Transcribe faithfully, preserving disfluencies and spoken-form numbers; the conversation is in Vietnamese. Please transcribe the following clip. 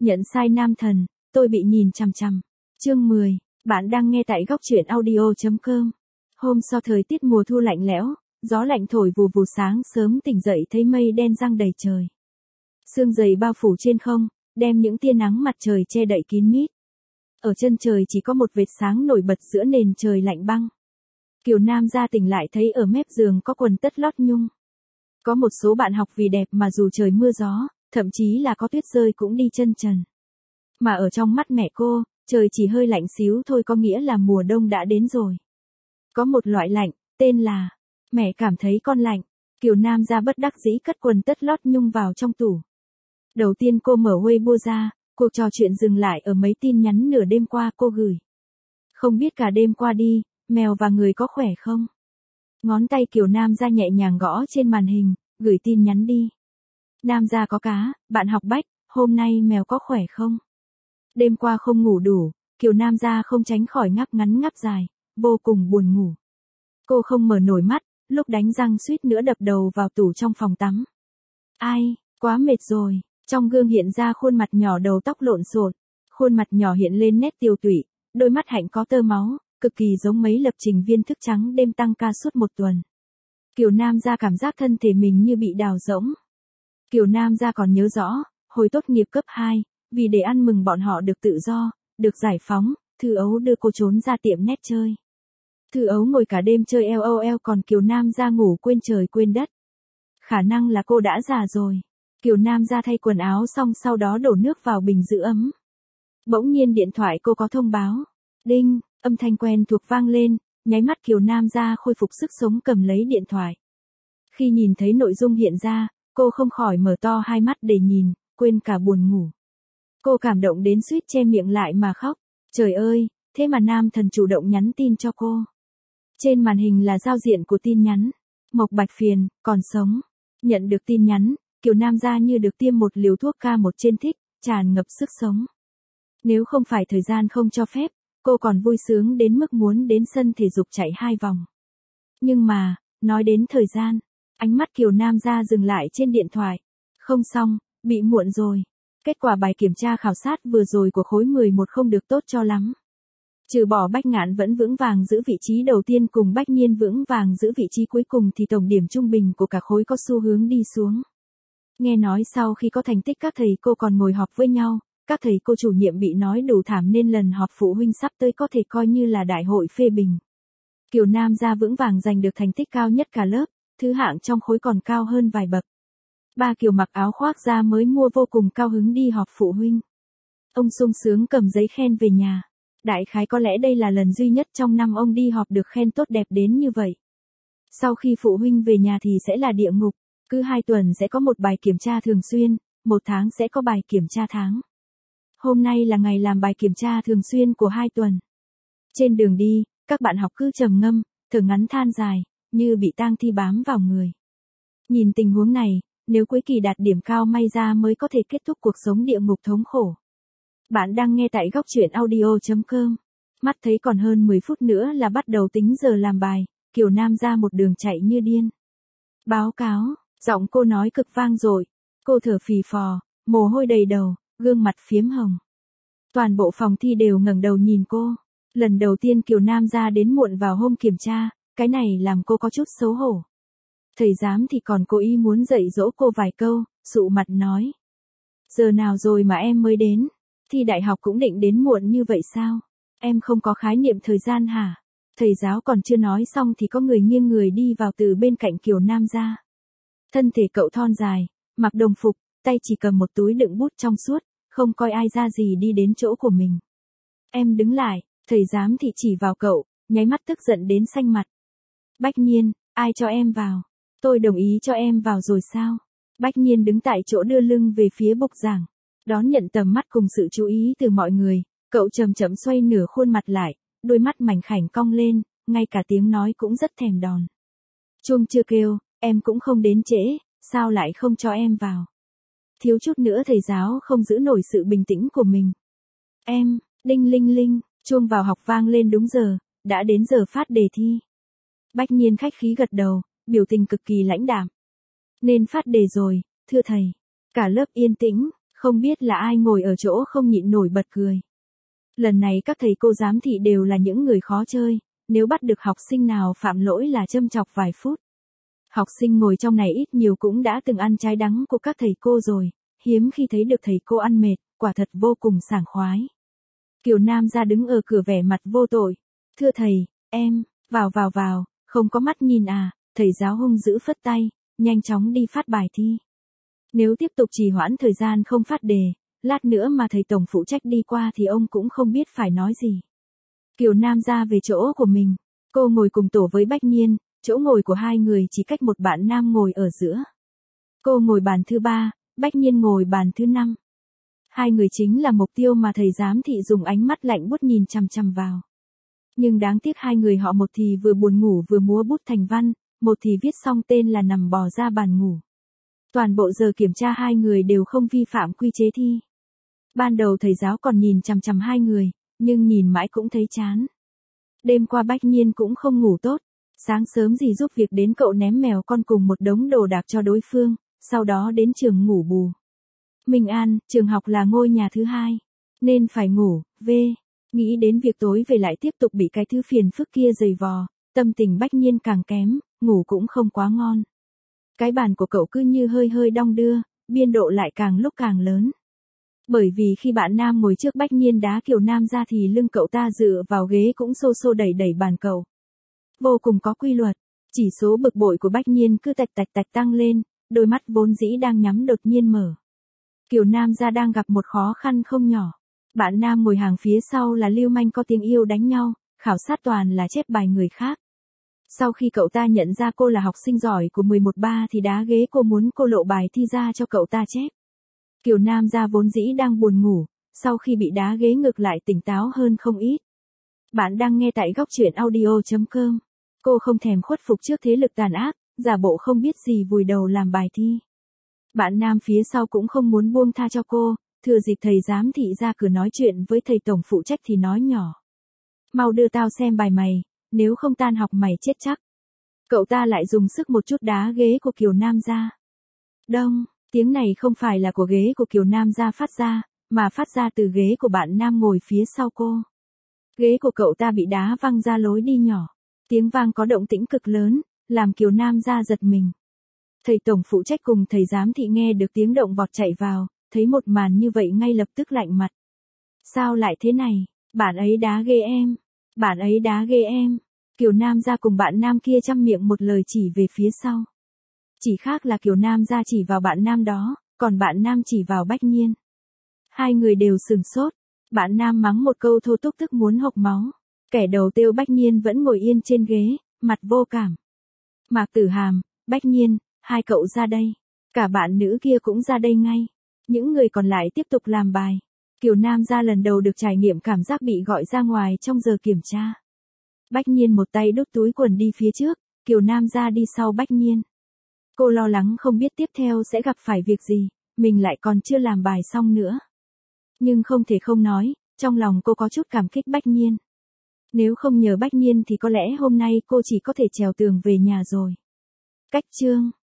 Nhận sai nam thần, tôi bị nhìn chằm chằm. Chương mười, bạn đang nghe tại góc truyện audio chấm com. Hôm sau thời tiết mùa thu lạnh lẽo, gió lạnh thổi vù vù, sáng sớm tỉnh dậy thấy mây đen giăng đầy trời. Sương dày bao phủ trên không, đem những tia nắng mặt trời che đậy kín mít. Ở chân trời chỉ có một vệt sáng nổi bật giữa nền trời lạnh băng. Kiều Nam ra tỉnh lại thấy ở mép giường có quần tất lót nhung. Có một số bạn học vì đẹp mà dù trời mưa gió, thậm chí là có tuyết rơi cũng đi chân trần. Mà ở trong mắt mẹ cô, trời chỉ hơi lạnh xíu thôi có nghĩa là mùa đông đã đến rồi. Có một loại lạnh, tên là, mẹ cảm thấy con lạnh. Kiều Nam ra bất đắc dĩ cất quần tất lót nhung vào trong tủ. Đầu tiên cô mở Weibo ra, cuộc trò chuyện dừng lại ở mấy tin nhắn nửa đêm qua cô gửi. Không biết cả đêm qua đi, mèo và người có khỏe không? Ngón tay Kiều Nam ra nhẹ nhàng gõ trên màn hình, gửi tin nhắn đi. Nam ra có cá, bạn học Bách, hôm nay mèo có khỏe không? Đêm qua không ngủ đủ, Kiều Nam ra không tránh khỏi ngáp ngắn ngáp dài, vô cùng buồn ngủ. Cô không mở nổi mắt, lúc đánh răng suýt nữa đập đầu vào tủ trong phòng tắm. Ai, quá mệt rồi, trong gương hiện ra khuôn mặt nhỏ đầu tóc lộn xộn, khuôn mặt nhỏ hiện lên nét tiều tụy, đôi mắt hạnh có tơ máu, cực kỳ giống mấy lập trình viên thức trắng đêm tăng ca suốt một tuần. Kiều Nam ra cảm giác thân thể mình như bị đào rỗng. Kiều Nam ra còn nhớ rõ, hồi tốt nghiệp cấp hai, vì để ăn mừng bọn họ được tự do, được giải phóng, Thư Ấu đưa cô trốn ra tiệm net chơi. Thư Ấu ngồi cả đêm chơi LOL còn Kiều Nam ra ngủ quên trời quên đất. Khả năng là cô đã già rồi. Kiều Nam ra thay quần áo xong sau đó đổ nước vào bình giữ ấm. Bỗng nhiên điện thoại cô có thông báo. Đinh, âm thanh quen thuộc vang lên, nháy mắt Kiều Nam ra khôi phục sức sống cầm lấy điện thoại. Khi nhìn thấy nội dung hiện ra, cô không khỏi mở to hai mắt để nhìn, quên cả buồn ngủ. Cô cảm động đến suýt che miệng lại mà khóc. Trời ơi, thế mà nam thần chủ động nhắn tin cho cô. Trên màn hình là giao diện của tin nhắn. Mộc Bạch Phiền, còn sống. Nhận được tin nhắn, Kiều Nam ra như được tiêm một liều thuốc ca một trên thích, tràn ngập sức sống. Nếu không phải thời gian không cho phép, cô còn vui sướng đến mức muốn đến sân thể dục chạy hai vòng. Nhưng mà, nói đến thời gian, ánh mắt Kiều Nam ra dừng lại trên điện thoại. Không xong, bị muộn rồi. Kết quả bài kiểm tra khảo sát vừa rồi của khối mười một không được tốt cho lắm. Trừ bỏ Bách Ngạn vẫn vững vàng giữ vị trí đầu tiên cùng Bách Nhiên vững vàng giữ vị trí cuối cùng thì tổng điểm trung bình của cả khối có xu hướng đi xuống. Nghe nói sau khi có thành tích các thầy cô còn ngồi họp với nhau, các thầy cô chủ nhiệm bị nói đủ thảm nên lần họp phụ huynh sắp tới có thể coi như là đại hội phê bình. Kiều Nam ra vững vàng giành được thành tích cao nhất cả lớp, thứ hạng trong khối còn cao hơn vài bậc. Ba Kiều mặc áo khoác da mới mua vô cùng cao hứng đi họp phụ huynh. Ông sung sướng cầm giấy khen về nhà. Đại khái có lẽ đây là lần duy nhất trong năm ông đi họp được khen tốt đẹp đến như vậy. Sau khi phụ huynh về nhà thì sẽ là địa ngục, cứ hai tuần sẽ có một bài kiểm tra thường xuyên, một tháng sẽ có bài kiểm tra tháng. Hôm nay là ngày làm bài kiểm tra thường xuyên của hai tuần. Trên đường đi, các bạn học cứ trầm ngâm, thở ngắn than dài, như bị tang thi bám vào người. Nhìn tình huống này, nếu cuối kỳ đạt điểm cao may ra mới có thể kết thúc cuộc sống địa ngục thống khổ. Bạn đang nghe tại góc truyện audio chấm com. Mắt thấy còn hơn mười phút nữa là bắt đầu tính giờ làm bài, Kiều Nam ra một đường chạy như điên. Báo cáo, giọng cô nói cực vang dội. Cô thở phì phò, mồ hôi đầy đầu, gương mặt phiếm hồng. Toàn bộ phòng thi đều ngẩng đầu nhìn cô. Lần đầu tiên Kiều Nam ra đến muộn vào hôm kiểm tra, cái này làm cô có chút xấu hổ. Thầy giám thì còn cố ý muốn dạy dỗ cô vài câu, sụ mặt nói. Giờ nào rồi mà em mới đến? Thi đại học cũng định đến muộn như vậy sao? Em không có khái niệm thời gian hả? Thầy giáo còn chưa nói xong thì có người nghiêng người đi vào từ bên cạnh Kiều Nam ra. Thân thể cậu thon dài, mặc đồng phục, tay chỉ cầm một túi đựng bút trong suốt, không coi ai ra gì đi đến chỗ của mình. Em đứng lại, thầy giám thì chỉ vào cậu, nháy mắt tức giận đến xanh mặt. Bách Nhiên, ai cho em vào? Tôi đồng ý cho em vào rồi sao? Bách Nhiên đứng tại chỗ đưa lưng về phía bục giảng. Đón nhận tầm mắt cùng sự chú ý từ mọi người, cậu chậm chậm xoay nửa khuôn mặt lại, đôi mắt mảnh khảnh cong lên, ngay cả tiếng nói cũng rất thèm đòn. Chuông chưa kêu, em cũng không đến trễ, sao lại không cho em vào? Thiếu chút nữa thầy giáo không giữ nổi sự bình tĩnh của mình. Em, đinh linh linh, chuông vào học vang lên đúng giờ, đã đến giờ phát đề thi. Bách Nhiên khách khí gật đầu, biểu tình cực kỳ lãnh đạm. Nên phát đề rồi, thưa thầy. Cả lớp yên tĩnh. Không biết là ai ngồi ở chỗ không nhịn nổi bật cười. Lần này các thầy cô giám thị đều là những người khó chơi, nếu bắt được học sinh nào phạm lỗi là châm chọc vài phút. Học sinh ngồi trong này ít nhiều cũng đã từng ăn trái đắng của các thầy cô rồi, hiếm khi thấy được thầy cô ăn mệt, quả thật vô cùng sảng khoái. Kiều Nam ra đứng ở cửa vẻ mặt vô tội. Thưa thầy, em, vào vào vào, không có mắt nhìn à, thầy giáo hung dữ phất tay, nhanh chóng đi phát bài thi. Nếu tiếp tục trì hoãn thời gian không phát đề, lát nữa mà thầy tổng phụ trách đi qua thì ông cũng không biết phải nói gì. Kiều Nam ra về chỗ của mình, cô ngồi cùng tổ với Bách Nhiên, chỗ ngồi của hai người chỉ cách một bạn nam ngồi ở giữa. Cô ngồi bàn thứ ba, Bách Nhiên ngồi bàn thứ năm. Hai người chính là mục tiêu mà thầy giám thị dùng ánh mắt lạnh buốt nhìn chằm chằm vào. Nhưng đáng tiếc hai người họ một thì vừa buồn ngủ vừa múa bút thành văn, một thì viết xong tên là nằm bò ra bàn ngủ. Toàn bộ giờ kiểm tra hai người đều không vi phạm quy chế thi. Ban đầu thầy giáo còn nhìn chằm chằm hai người, nhưng nhìn mãi cũng thấy chán. Đêm qua Bách Nhiên cũng không ngủ tốt, sáng sớm dì giúp việc đến cậu ném mèo con cùng một đống đồ đạc cho đối phương, sau đó đến trường ngủ bù. Minh An, trường học là ngôi nhà thứ hai, nên phải ngủ, v. Nghĩ đến việc tối về lại tiếp tục bị cái thứ phiền phức kia giày vò, tâm tình Bách Nhiên càng kém, ngủ cũng không quá ngon. Cái bàn của cậu cứ như hơi hơi đong đưa, biên độ lại càng lúc càng lớn. Bởi vì khi bạn nam ngồi trước Bách Nhiên đá Kiều Nam ra thì lưng cậu ta dựa vào ghế cũng xô xô đẩy đẩy bàn cậu. Vô cùng có quy luật, chỉ số bực bội của Bách Nhiên cứ tạch tạch tạch tăng lên, đôi mắt vốn dĩ đang nhắm đột nhiên mở. Kiều Nam ra đang gặp một khó khăn không nhỏ. Bạn nam ngồi hàng phía sau là lưu manh có tiếng yêu đánh nhau, khảo sát toàn là chép bài người khác. Sau khi cậu ta nhận ra cô là học sinh giỏi của mười một ba thì đá ghế cô muốn cô lộ bài thi ra cho cậu ta chép. Kiều Nam ra vốn dĩ đang buồn ngủ, sau khi bị đá ghế ngược lại tỉnh táo hơn không ít. Bạn đang nghe tại góc truyện audio chấm com. Cô không thèm khuất phục trước thế lực tàn ác, giả bộ không biết gì vùi đầu làm bài thi. Bạn nam phía sau cũng không muốn buông tha cho cô, thừa dịp thầy giám thị ra cửa nói chuyện với thầy tổng phụ trách thì nói nhỏ. Mau đưa tao xem bài mày, nếu không tan học mày chết chắc. Cậu ta lại dùng sức một chút đá ghế của Kiều Nam ra. Đông, tiếng này không phải là của ghế của Kiều Nam ra phát ra, mà phát ra từ ghế của bạn nam ngồi phía sau cô. Ghế của cậu ta bị đá văng ra lối đi nhỏ. Tiếng vang có động tĩnh cực lớn, làm Kiều Nam ra giật mình. Thầy tổng phụ trách cùng thầy giám thị nghe được tiếng động vọt chạy vào, thấy một màn như vậy ngay lập tức lạnh mặt. Sao lại thế này, bạn ấy đá ghê em, bạn ấy đá ghê em. Kiều Nam ra cùng bạn nam kia chăm miệng một lời chỉ về phía sau. Chỉ khác là Kiều Nam ra chỉ vào bạn nam đó, còn bạn nam chỉ vào Bách Nhiên. Hai người đều sừng sốt, bạn nam mắng một câu thô tục tức muốn hộc máu. Kẻ đầu tiêu Bách Nhiên vẫn ngồi yên trên ghế, mặt vô cảm. Mạc Tử Hàm, Bách Nhiên, hai cậu ra đây. Cả bạn nữ kia cũng ra đây ngay. Những người còn lại tiếp tục làm bài. Kiều Nam ra lần đầu được trải nghiệm cảm giác bị gọi ra ngoài trong giờ kiểm tra. Bách Nhiên một tay đút túi quần đi phía trước, Kiều Nam ra đi sau Bách Nhiên. Cô lo lắng không biết tiếp theo sẽ gặp phải việc gì, mình lại còn chưa làm bài xong nữa. Nhưng không thể không nói, trong lòng cô có chút cảm kích Bách Nhiên. Nếu không nhờ Bách Nhiên thì có lẽ hôm nay cô chỉ có thể trèo tường về nhà rồi. Cách chương